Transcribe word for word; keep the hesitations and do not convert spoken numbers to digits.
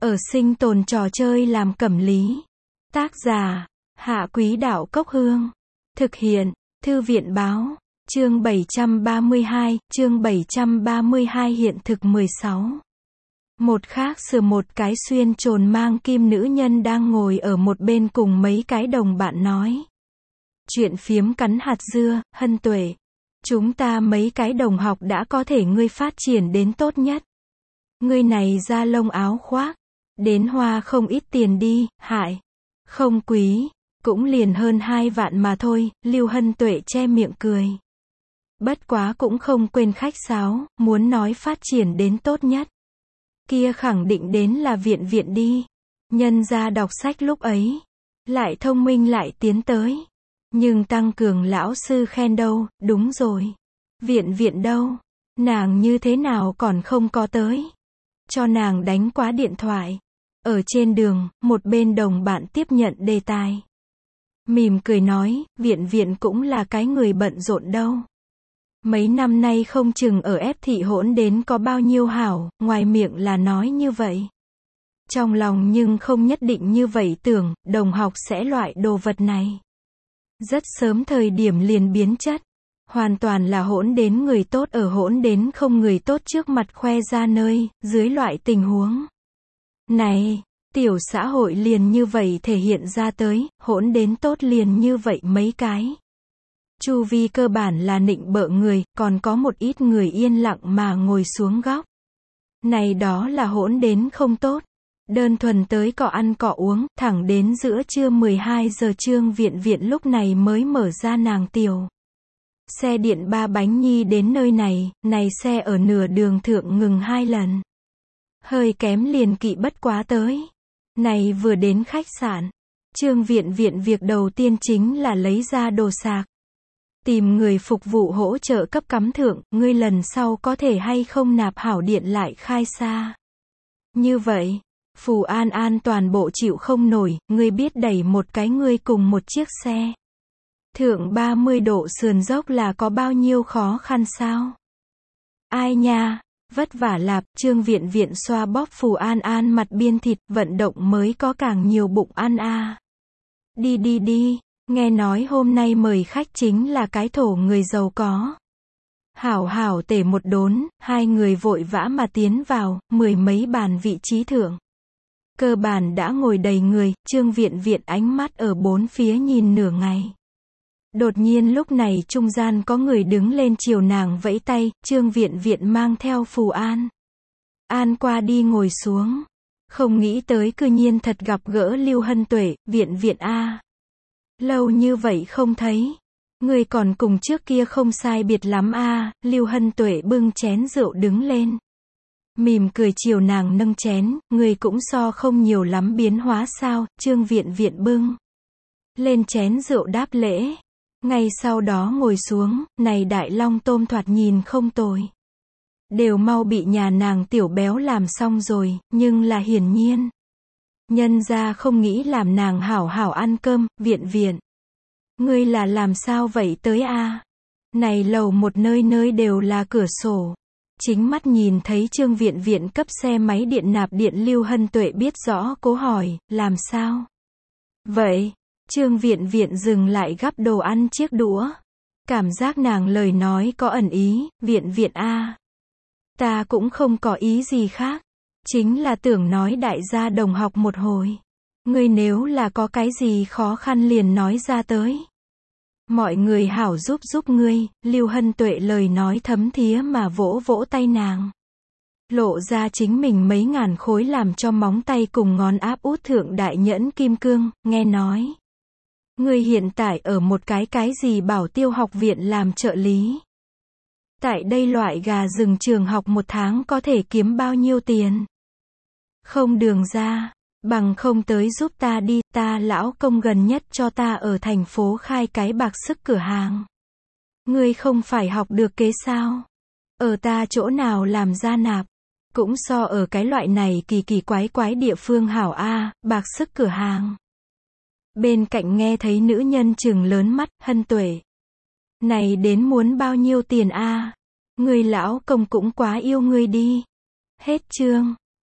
Ở sinh tồn trò chơi làm cẩm lý. Tác giả, Hạ Quý Đạo Cốc Hương. Thực hiện, Thư viện Báo. Chương bảy trăm ba mươi hai, chương bảy trăm ba mươi hai hiện thực mười sáu. Một khác sửa một cái xuyên trồn mang kim nữ nhân đang ngồi ở một bên cùng mấy cái đồng bạn nói. Chuyện phiếm cắn hạt dưa, Hân Tuệ. Chúng ta mấy cái đồng học đã có thể ngươi phát triển đến tốt nhất. Ngươi này da lông áo khoác. Đến hoa không ít tiền đi, hại. Không quý, cũng liền hơn hai vạn mà thôi, Lưu Hân Tuệ che miệng cười. Bất quá cũng không quên khách sáo, muốn nói phát triển đến tốt nhất. Kia khẳng định đến là viện viện đi. Nhân ra đọc sách lúc ấy. Lại thông minh lại tiến tới. Nhưng tăng cường lão sư khen đâu, đúng rồi. Viện viện đâu? Nàng như thế nào còn không có tới? Cho nàng đánh quá điện thoại. Ở trên đường, một bên đồng bạn tiếp nhận đề tài. Mỉm cười nói, viện viện cũng là cái người bận rộn đâu. Mấy năm nay không chừng ở ép thị hỗn đến có bao nhiêu hảo, ngoài miệng là nói như vậy. Trong lòng nhưng không nhất định như vậy tưởng, đồng học sẽ loại đồ vật này. Rất sớm thời điểm liền biến chất. Hoàn toàn là hỗn đến người tốt ở hỗn đến không người tốt trước mặt khoe ra nơi, dưới loại tình huống. Này, tiểu xã hội liền như vậy thể hiện ra tới, hỗn đến tốt liền như vậy mấy cái. Chu vi cơ bản là nịnh bợ người, còn có một ít người yên lặng mà ngồi xuống góc. Này đó là hỗn đến không tốt. Đơn thuần tới cọ ăn cọ uống, thẳng đến giữa trưa mười hai giờ Trương Viện Viện lúc này mới mở ra nàng tiểu. Xe điện ba bánh nhi đến nơi này, này xe ở nửa đường thượng ngừng hai lần. Hơi kém liền kỵ bất quá tới. Này vừa đến khách sạn. Trương Viện Viện việc đầu tiên chính là lấy ra đồ sạc. Tìm người phục vụ hỗ trợ cấp cắm thượng, ngươi lần sau có thể hay không nạp hảo điện lại khai xa. Như vậy, Phù An An toàn bộ chịu không nổi, ngươi biết đẩy một cái ngươi cùng một chiếc xe. Thượng ba mươi độ sườn dốc là có bao nhiêu khó khăn sao? Ai nha, vất vả lạp, Trương Viện Viện xoa bóp Phù An An mặt biên thịt, vận động mới có càng nhiều bụng ăn a. À. Đi đi đi, nghe nói hôm nay mời khách chính là cái thổ người giàu có. Hảo hảo tể một đốn, hai người vội vã mà tiến vào, mười mấy bàn vị trí thượng. Cơ bản đã ngồi đầy người, Trương Viện Viện ánh mắt ở bốn phía nhìn nửa ngày. Đột nhiên lúc này trung gian có người đứng lên chiều nàng vẫy tay, Trương Viện Viện mang theo Phù An. An qua đi ngồi xuống. Không nghĩ tới cư nhiên thật gặp gỡ Lưu Hân Tuệ, Viện Viện a. Lâu như vậy không thấy. Người còn cùng trước kia không sai biệt lắm a. Lưu Hân Tuệ bưng chén rượu đứng lên. Mỉm cười chiều nàng nâng chén, người cũng so không nhiều lắm biến hóa sao, Trương Viện Viện bưng lên chén rượu đáp lễ. Ngay sau đó ngồi xuống, này đại long tôm thoạt nhìn không tồi. Đều mau bị nhà nàng tiểu béo làm xong rồi, nhưng là hiển nhiên. Nhân ra không nghĩ làm nàng hảo hảo ăn cơm, Viện Viện. Ngươi là làm sao vậy tới a? À? Này lầu một nơi nơi đều là cửa sổ. Chính mắt nhìn thấy Trương Viện Viện cấp xe máy điện nạp điện Lưu Hân Tuệ biết rõ cố hỏi, làm sao? Vậy, Trương Viện Viện dừng lại gắp đồ ăn chiếc đũa. Cảm giác nàng lời nói có ẩn ý, Viện Viện a. À. Ta cũng không có ý gì khác. Chính là tưởng nói đại gia đồng học một hồi. Ngươi nếu là có cái gì khó khăn liền nói ra tới. Mọi người hảo giúp giúp ngươi, Lưu Hân Tuệ lời nói thấm thía mà vỗ vỗ tay nàng. Lộ ra chính mình mấy ngàn khối làm cho móng tay cùng ngón áp út thượng đại nhẫn kim cương, nghe nói. Ngươi hiện tại ở một cái cái gì bảo tiêu học viện làm trợ lý. Tại đây loại gà rừng trường học một tháng có thể kiếm bao nhiêu tiền? Không đường ra, bằng không tới giúp ta đi, ta lão công gần nhất cho ta ở thành phố khai cái bạc sức cửa hàng. Ngươi không phải học được kế sao? Ở ta chỗ nào làm ra nạp? Cũng so ở cái loại này kỳ kỳ quái quái địa phương hảo a, bạc sức cửa hàng. Bên cạnh nghe thấy nữ nhân trừng lớn mắt, Hân Tuệ. Này đến muốn bao nhiêu tiền a? Ngươi lão công cũng quá yêu ngươi đi. Hết chương.